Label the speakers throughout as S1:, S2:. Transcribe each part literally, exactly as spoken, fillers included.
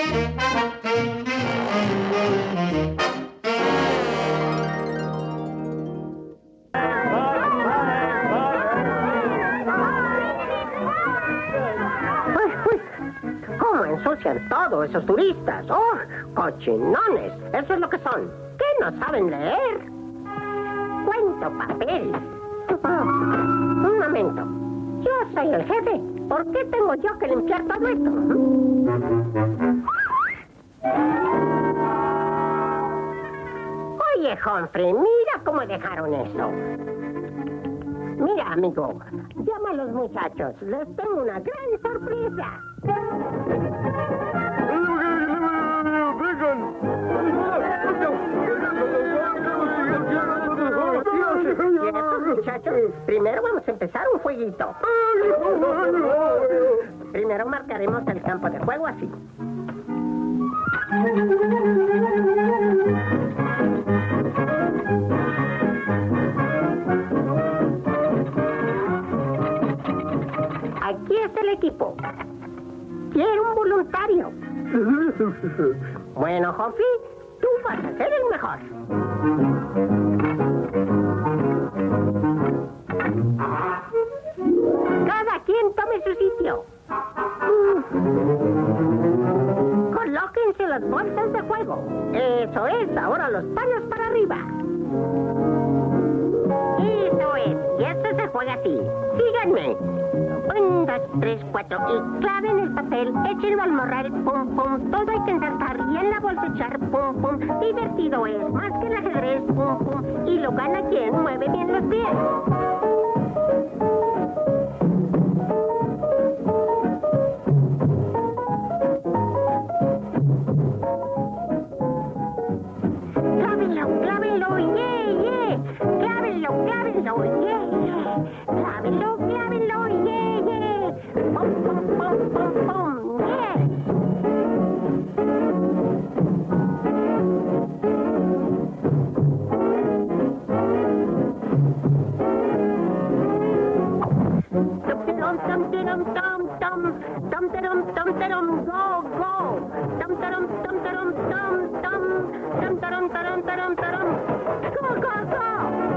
S1: Todos esos turistas. ¡Oh, cochinones! Eso es lo que son. ¿Qué no saben leer? Cuento papel. Oh, un momento. Yo soy el jefe. ¿Por qué tengo yo que limpiar todo esto? Oye, Humphrey, mira cómo dejaron eso. Mira, amigo, llama a los muchachos. Les tengo una gran sorpresa. Muchachos, primero vamos a empezar un jueguito. Primero marcaremos el campo de juego así. Aquí está el equipo. Quiero un voluntario. Bueno, Humphrey, tú vas a ser el mejor. Cada quien tome su sitio. Colóquense las bolsas de juego. Eso es, ahora los palos para arriba. Eso es, y esto se juega así. Síganme. Un, dos, tres, cuatro, y claven el papel, échenlo al morral, pum, pum, todo hay que ensartar y en la bolsa echar, pum, pum, divertido es, más que el ajedrez, pum, pum, y lo gana quien mueve bien los pies. Clávenlo, clávenlo, yeah, yeah, clávenlo, clávenlo, yeah, yeah, clávenlo, clávenlo, yeah, yeah, pum, pum, pum, pum, pum, yeah. Tum, tum, tum, tum, tum, tum, tum, tum, tum, go, go, tum, tum, tum, tum, tum, tum, tum, tum, tum, tum, tum, go, go, go.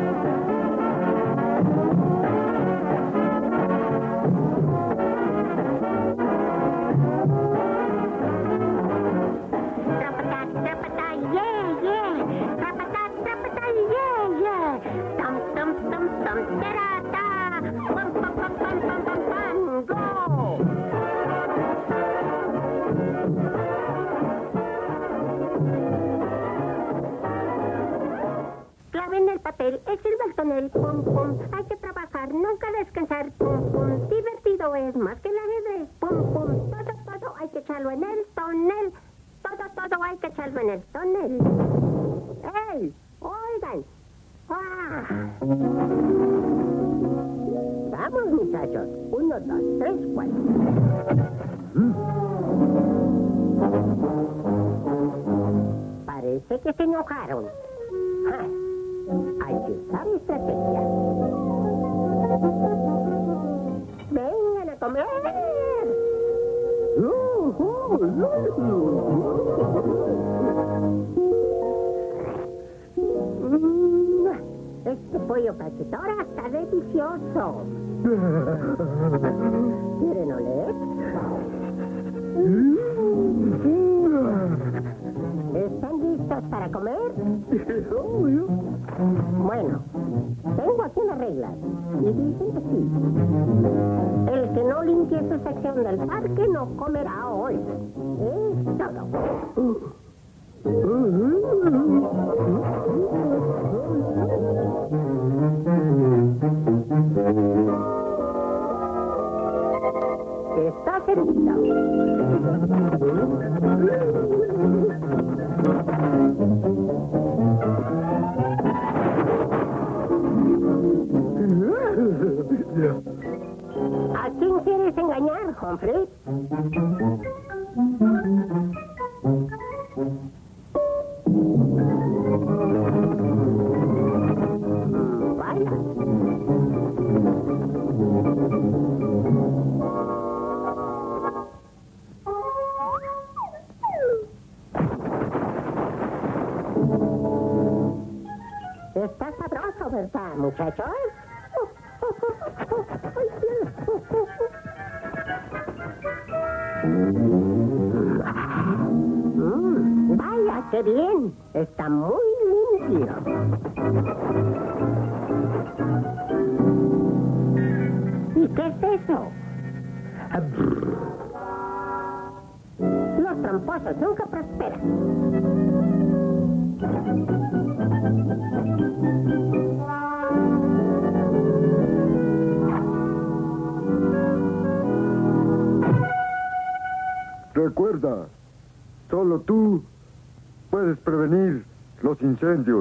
S1: Claven el papel, echen el tonel, pum, pum. Hay que trabajar, nunca descansar, pum, pum. Divertido es más que el ajedrez, pum, pum. Todo, todo hay que echarlo en el tonel. Todo, todo hay que echarlo en el tonel. ¡Ey! ¡Oigan! ¡Ah! Vamos, muchachos. Uno, dos, tres, cuatro. ¿Mm? Parece que se enojaron. Ah, hay que usar estrategia. ¡Vengan a comer! Mm, este pollo cachetora está delicioso. ¿Quieren oler? ¿Están listos para comer? Bueno, tengo aquí las reglas. Y dicen que sí. El que no limpie su sección del parque no comerá hoy. Es todo. Está servido. ¿A quién quieres engañar, Humphrey? Vaya. ¿verdad, muchachos? Mm, vaya, qué bien. Está muy limpio. ¿Y qué es eso? Los tramposos nunca prosperan.
S2: Recuerda, solo tú puedes prevenir los incendios.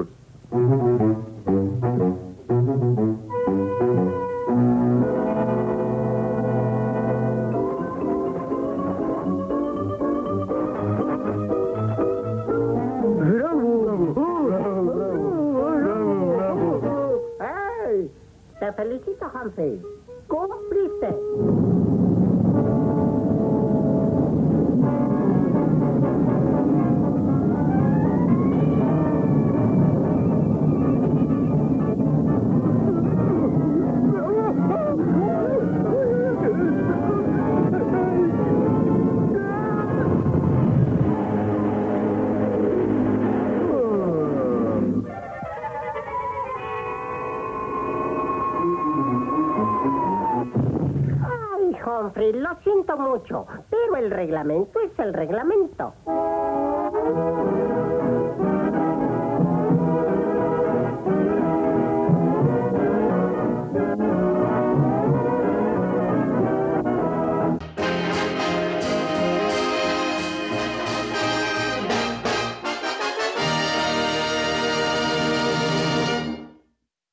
S1: ¡Hey! Te felicito, Humphrey. ¡Cumpliste! Humphrey, lo siento mucho, pero el reglamento es el reglamento.